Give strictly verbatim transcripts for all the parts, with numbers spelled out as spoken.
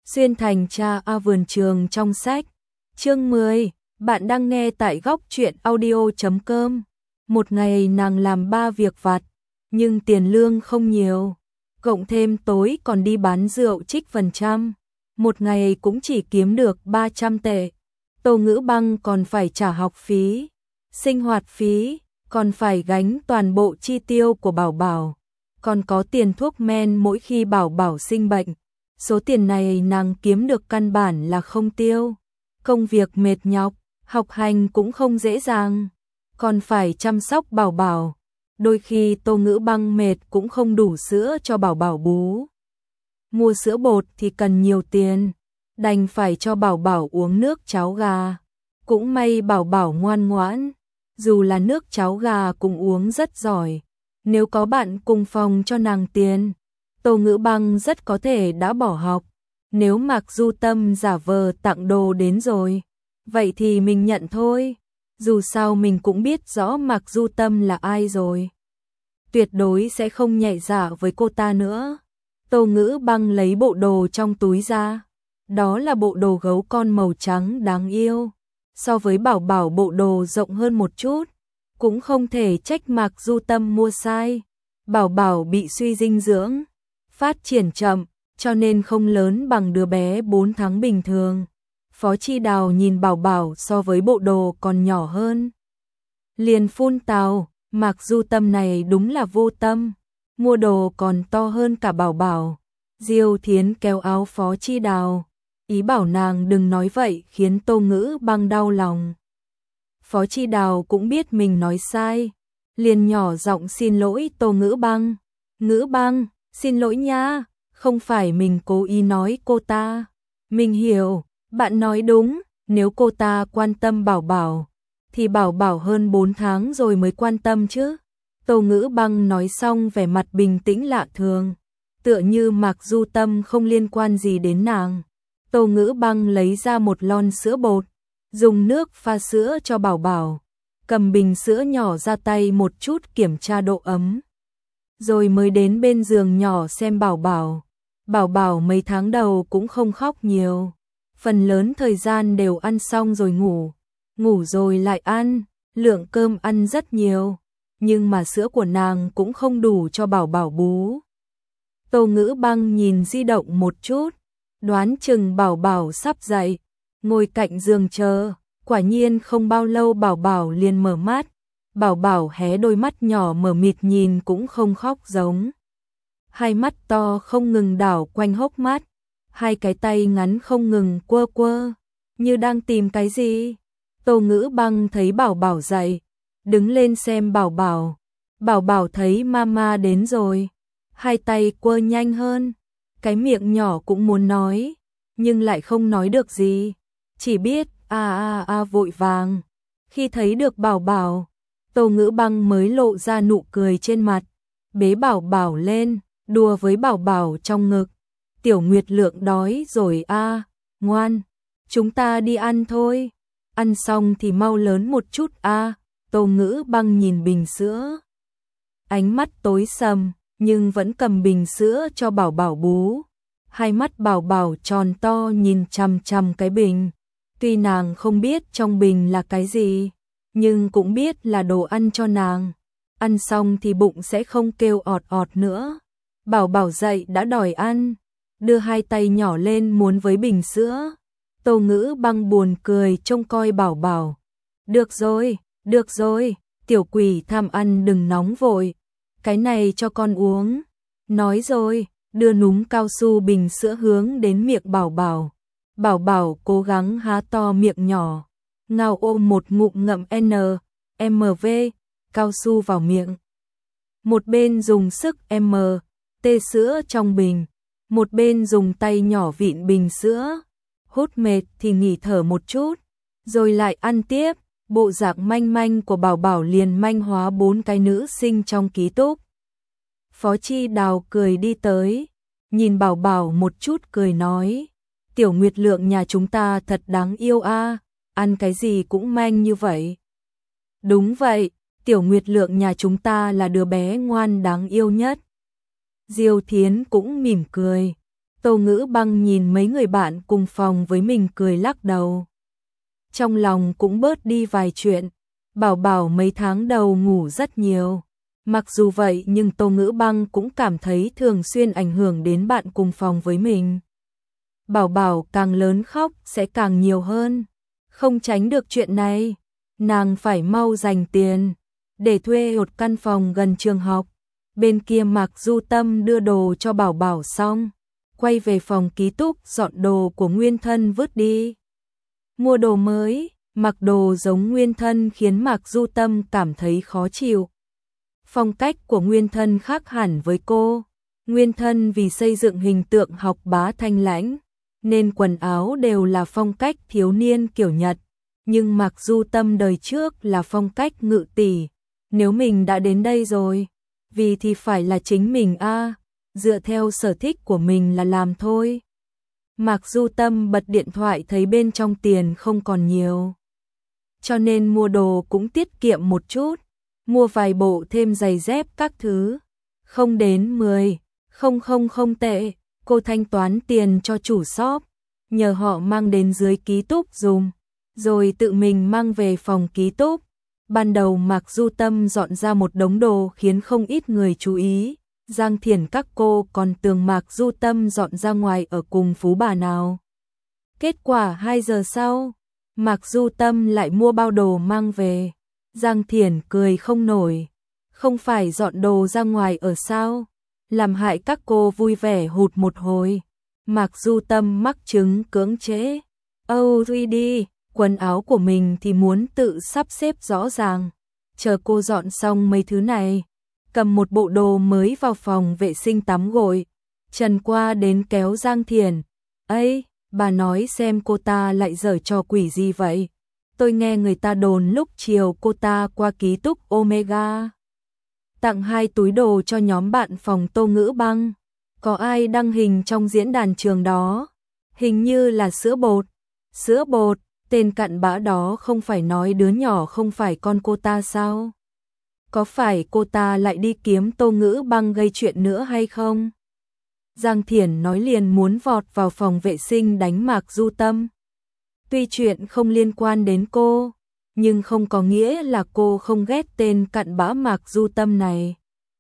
Xuyên thành cha A vườn trường trong sách. Chương mười, bạn đang nghe tại góc truyện audio chấm com. Một ngày nàng làm ba việc vặt, nhưng tiền lương không nhiều. Cộng thêm tối còn đi bán rượu trích phần trăm. Một ngày cũng chỉ kiếm được ba trăm tệ. Tô Ngữ Băng còn phải trả học phí, sinh hoạt phí, còn phải gánh toàn bộ chi tiêu của Bảo Bảo. Còn có tiền thuốc men mỗi khi Bảo Bảo sinh bệnh. Số tiền này nàng kiếm được căn bản là không tiêu. Công việc mệt nhọc, học hành cũng không dễ dàng, còn phải chăm sóc Bảo Bảo. Đôi khi Tô Ngữ Băng mệt cũng không đủ sữa cho Bảo Bảo bú. Mua sữa bột thì cần nhiều tiền, đành phải cho Bảo Bảo uống nước cháo gà. Cũng may Bảo Bảo ngoan ngoãn, dù là nước cháo gà cũng uống rất giỏi. Nếu có bạn cùng phòng cho nàng tiền, Tô Ngữ Băng rất có thể đã bỏ học. Nếu Mạc Du Tâm giả vờ tặng đồ đến rồi, vậy thì mình nhận thôi. Dù sao mình cũng biết rõ Mạc Du Tâm là ai rồi. Tuyệt đối sẽ không nhạy dạ với cô ta nữa. Tô Ngữ Băng lấy bộ đồ trong túi ra. Đó là bộ đồ gấu con màu trắng đáng yêu. So với Bảo Bảo bộ đồ rộng hơn một chút, cũng không thể trách Mạc Du Tâm mua sai. Bảo Bảo bị suy dinh dưỡng, phát triển chậm, cho nên không lớn bằng đứa bé bốn tháng bình thường. Phó Chi Đào nhìn Bảo Bảo so với bộ đồ còn nhỏ hơn, liền phun tào, Mạc Du Tâm này đúng là vô tâm, mua đồ còn to hơn cả Bảo Bảo. Diêu Thiến kéo áo Phó Chi Đào, ý bảo nàng đừng nói vậy, khiến Tô Ngữ Băng đau lòng. Phó Chi Đào cũng biết mình nói sai, liền nhỏ giọng xin lỗi Tô Ngữ Băng. Ngữ Băng, xin lỗi nha, không phải mình cố ý nói cô ta. Mình hiểu, bạn nói đúng, nếu cô ta quan tâm Bảo Bảo, thì Bảo Bảo hơn bốn tháng rồi mới quan tâm chứ. Tô Ngữ Băng nói xong vẻ mặt bình tĩnh lạ thường, tựa như Mạc Du Tâm không liên quan gì đến nàng. Tô Ngữ Băng lấy ra một lon sữa bột, dùng nước pha sữa cho Bảo Bảo, cầm bình sữa nhỏ ra tay một chút kiểm tra độ ấm, rồi mới đến bên giường nhỏ xem Bảo Bảo. Bảo Bảo mấy tháng đầu cũng không khóc nhiều, phần lớn thời gian đều ăn xong rồi ngủ, ngủ rồi lại ăn, lượng cơm ăn rất nhiều, nhưng mà sữa của nàng cũng không đủ cho Bảo Bảo bú. Tô Ngữ Băng nhìn di động một chút, đoán chừng Bảo Bảo sắp dậy, ngồi cạnh giường chờ. Quả nhiên không bao lâu Bảo Bảo liền mở mắt. Bảo Bảo hé đôi mắt nhỏ mờ mịt nhìn cũng không khóc giống. Hai mắt to không ngừng đảo quanh hốc mắt, hai cái tay ngắn không ngừng quơ quơ, như đang tìm cái gì. Tô Ngữ Băng thấy Bảo Bảo dậy, đứng lên xem Bảo Bảo. Bảo Bảo thấy mama đến rồi, hai tay quơ nhanh hơn, cái miệng nhỏ cũng muốn nói, nhưng lại không nói được gì, chỉ biết a a a vội vàng. Khi thấy được Bảo Bảo, Tô Ngữ Băng mới lộ ra nụ cười trên mặt, bế Bảo Bảo lên, đùa với Bảo Bảo trong ngực. Tiểu Nguyệt Lượng đói rồi a, à, ngoan, chúng ta đi ăn thôi, ăn xong thì mau lớn một chút a. À. Tô Ngữ Băng nhìn bình sữa, ánh mắt tối sầm, nhưng vẫn cầm bình sữa cho Bảo Bảo bú. Hai mắt Bảo Bảo tròn to nhìn chằm chằm cái bình. Tuy nàng không biết trong bình là cái gì, nhưng cũng biết là đồ ăn cho nàng. Ăn xong thì bụng sẽ không kêu ọt ọt nữa. Bảo Bảo dậy đã đòi ăn, đưa hai tay nhỏ lên muốn với bình sữa. Tô Ngữ Băng buồn cười trông coi Bảo Bảo. Được rồi, được rồi, tiểu quỷ tham ăn đừng nóng vội, cái này cho con uống. Nói rồi, đưa núm cao su bình sữa hướng đến miệng Bảo Bảo. Bảo Bảo cố gắng há to miệng nhỏ, ngao ôm một ngụm ngậm N, M V, cao su vào miệng. Một bên dùng sức M, T sữa trong bình, một bên dùng tay nhỏ vịn bình sữa. Hút mệt thì nghỉ thở một chút, rồi lại ăn tiếp. Bộ dạng manh manh của Bảo Bảo liền manh hóa bốn cái nữ sinh trong ký túc. Phó Chi Đào cười đi tới, nhìn Bảo Bảo một chút cười nói, Tiểu Nguyệt Lượng nhà chúng ta thật đáng yêu a, à, ăn cái gì cũng manh như vậy. Đúng vậy, Tiểu Nguyệt Lượng nhà chúng ta là đứa bé ngoan đáng yêu nhất. Diêu Thiến cũng mỉm cười, Tô Ngữ Băng nhìn mấy người bạn cùng phòng với mình cười lắc đầu. Trong lòng cũng bớt đi vài chuyện, Bảo Bảo mấy tháng đầu ngủ rất nhiều. Mặc dù vậy nhưng Tô Ngữ Băng cũng cảm thấy thường xuyên ảnh hưởng đến bạn cùng phòng với mình. Bảo Bảo càng lớn khóc sẽ càng nhiều hơn. Không tránh được chuyện này, nàng phải mau dành tiền để thuê một căn phòng gần trường học. Bên kia Mạc Du Tâm đưa đồ cho Bảo Bảo xong, quay về phòng ký túc dọn đồ của Nguyên Thân vứt đi. Mua đồ mới, mặc đồ giống Nguyên Thân khiến Mạc Du Tâm cảm thấy khó chịu. Phong cách của Nguyên Thân khác hẳn với cô. Nguyên Thân vì xây dựng hình tượng học bá thanh lãnh, nên quần áo đều là phong cách thiếu niên kiểu Nhật. Nhưng Mạc Du Tâm đời trước là phong cách ngự tỷ. Nếu mình đã đến đây rồi, vì thì phải là chính mình a, dựa theo sở thích của mình là làm thôi. Mạc Du Tâm bật điện thoại thấy bên trong tiền không còn nhiều, cho nên mua đồ cũng tiết kiệm một chút, mua vài bộ thêm giày dép các thứ. Không đến mười, không không không tệ, cô thanh toán tiền cho chủ shop, nhờ họ mang đến dưới ký túc dùng, rồi tự mình mang về phòng ký túc. Ban đầu Mạc Du Tâm dọn ra một đống đồ khiến không ít người chú ý. Giang Thiển các cô còn tưởng Mạc Du Tâm dọn ra ngoài ở cùng phú bà nào. Kết quả hai giờ sau, Mạc Du Tâm lại mua bao đồ mang về. Giang Thiển cười không nổi. Không phải dọn đồ ra ngoài ở sao? Làm hại các cô vui vẻ hụt một hồi. Mạc Du Tâm mắc chứng cưỡng chế. Âu Duy đi, quần áo của mình thì muốn tự sắp xếp rõ ràng. Chờ cô dọn xong mấy thứ này, cầm một bộ đồ mới vào phòng vệ sinh tắm gội. Trần qua đến kéo Giang Thiển. Ây, bà nói xem cô ta lại giở trò quỷ gì vậy? Tôi nghe người ta đồn lúc chiều cô ta qua ký túc Omega tặng hai túi đồ cho nhóm bạn phòng Tô Ngữ Băng. Có ai đăng hình trong diễn đàn trường đó? Hình như là sữa bột. Sữa bột, tên cặn bã đó không phải nói đứa nhỏ không phải con cô ta sao? Có phải cô ta lại đi kiếm Tô Ngữ Băng gây chuyện nữa hay không? Giang Thiển nói liền muốn vọt vào phòng vệ sinh đánh Mạc Du Tâm. Tuy chuyện không liên quan đến cô, nhưng không có nghĩa là cô không ghét tên cặn bã Mạc Du Tâm này.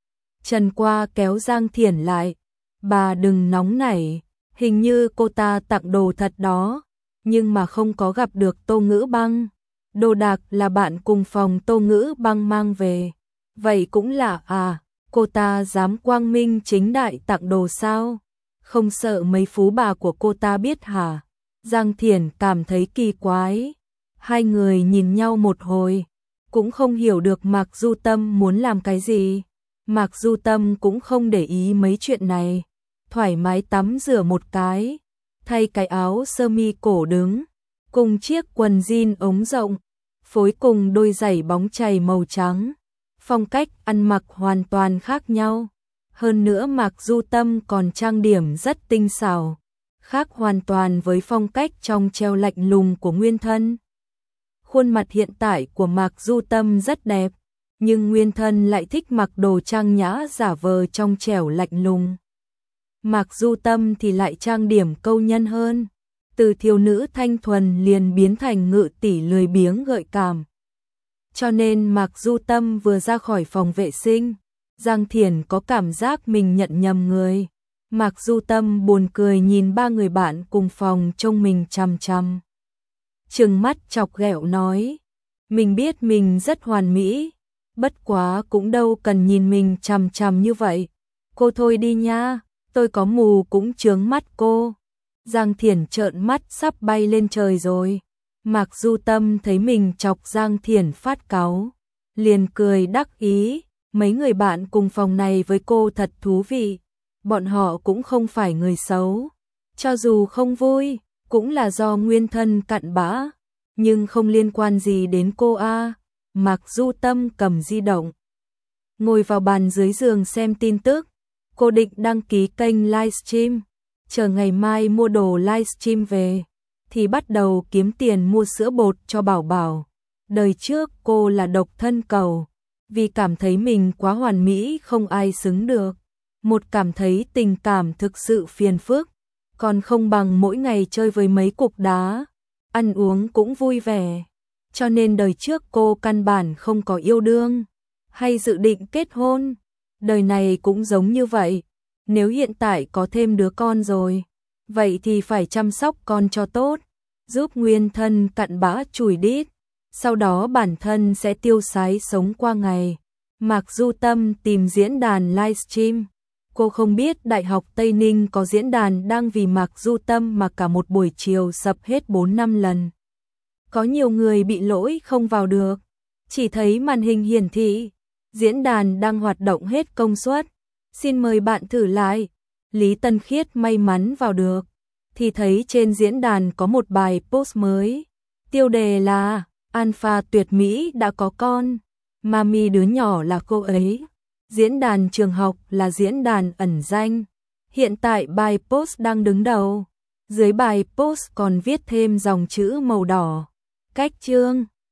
Trần qua kéo Giang Thiển lại. Bà đừng nóng nảy, hình như cô ta tặng đồ thật đó, nhưng mà không có gặp được Tô Ngữ Băng. Đồ đạc là bạn cùng phòng Tô Ngữ Băng mang về. Vậy cũng là à, cô ta dám quang minh chính đại tặng đồ sao? Không sợ mấy phú bà của cô ta biết hả? Giang Thiển cảm thấy kỳ quái. Hai người nhìn nhau một hồi, cũng không hiểu được Mạc Du Tâm muốn làm cái gì. Mạc Du Tâm cũng không để ý mấy chuyện này, thoải mái tắm rửa một cái, thay cái áo sơ mi cổ đứng, cùng chiếc quần jean ống rộng, phối cùng đôi giày bóng chày màu trắng. Phong cách ăn mặc hoàn toàn khác nhau. Hơn nữa Mạc Du Tâm còn trang điểm rất tinh xảo, khác hoàn toàn với phong cách trong treo lạnh lùng của Nguyên Thân. Khuôn mặt hiện tại của Mạc Du Tâm rất đẹp, nhưng Nguyên Thân lại thích mặc đồ trang nhã giả vờ trong trẻo lạnh lùng. Mạc Du Tâm thì lại trang điểm câu nhân hơn, từ thiếu nữ thanh thuần liền biến thành ngự tỷ lười biếng gợi cảm. Cho nên Mạc Du Tâm vừa ra khỏi phòng vệ sinh, Giang Thiển có cảm giác mình nhận nhầm người. Mạc Du Tâm buồn cười nhìn ba người bạn cùng phòng trông mình chằm chằm. Trừng mắt chọc ghẹo nói, mình biết mình rất hoàn mỹ, bất quá cũng đâu cần nhìn mình chằm chằm như vậy. Cô thôi đi nha, tôi có mù cũng chướng mắt cô. Giang Thiển trợn mắt sắp bay lên trời rồi. Mạc Du Tâm thấy mình chọc Giang Thiển phát cáu, liền cười đắc ý. Mấy người bạn cùng phòng này với cô thật thú vị, bọn họ cũng không phải người xấu. Cho dù không vui, cũng là do Nguyên Thân cặn bã, nhưng không liên quan gì đến cô a. Mạc Du Tâm cầm di động, ngồi vào bàn dưới giường xem tin tức. Cô định đăng ký kênh livestream, chờ ngày mai mua đồ livestream về, thì bắt đầu kiếm tiền mua sữa bột cho Bảo Bảo. Đời trước cô là độc thân cầu, vì cảm thấy mình quá hoàn mỹ không ai xứng được. Một cảm thấy tình cảm thực sự phiền phức, còn không bằng mỗi ngày chơi với mấy cục đá, ăn uống cũng vui vẻ. Cho nên đời trước cô căn bản không có yêu đương, hay dự định kết hôn. Đời này cũng giống như vậy, nếu hiện tại có thêm đứa con rồi, vậy thì phải chăm sóc con cho tốt, giúp nguyên thân cặn bã chùi đít, sau đó bản thân sẽ tiêu sái sống qua ngày. Mạc Du Tâm tìm diễn đàn livestream. Cô không biết Đại học Tây Ninh có diễn đàn đang vì Mạc Du Tâm mà cả một buổi chiều sập hết bốn năm lần. Có nhiều người bị lỗi không vào được, chỉ thấy màn hình hiển thị diễn đàn đang hoạt động hết công suất. Xin mời bạn thử lại. Lý Tân Khiết may mắn vào được, thì thấy trên diễn đàn có một bài post mới. Tiêu đề là Alpha tuyệt mỹ đã có con, Mami đứa nhỏ là cô ấy. Diễn đàn trường học là diễn đàn ẩn danh. Hiện tại bài post đang đứng đầu. Dưới bài post còn viết thêm dòng chữ màu đỏ. Cách chương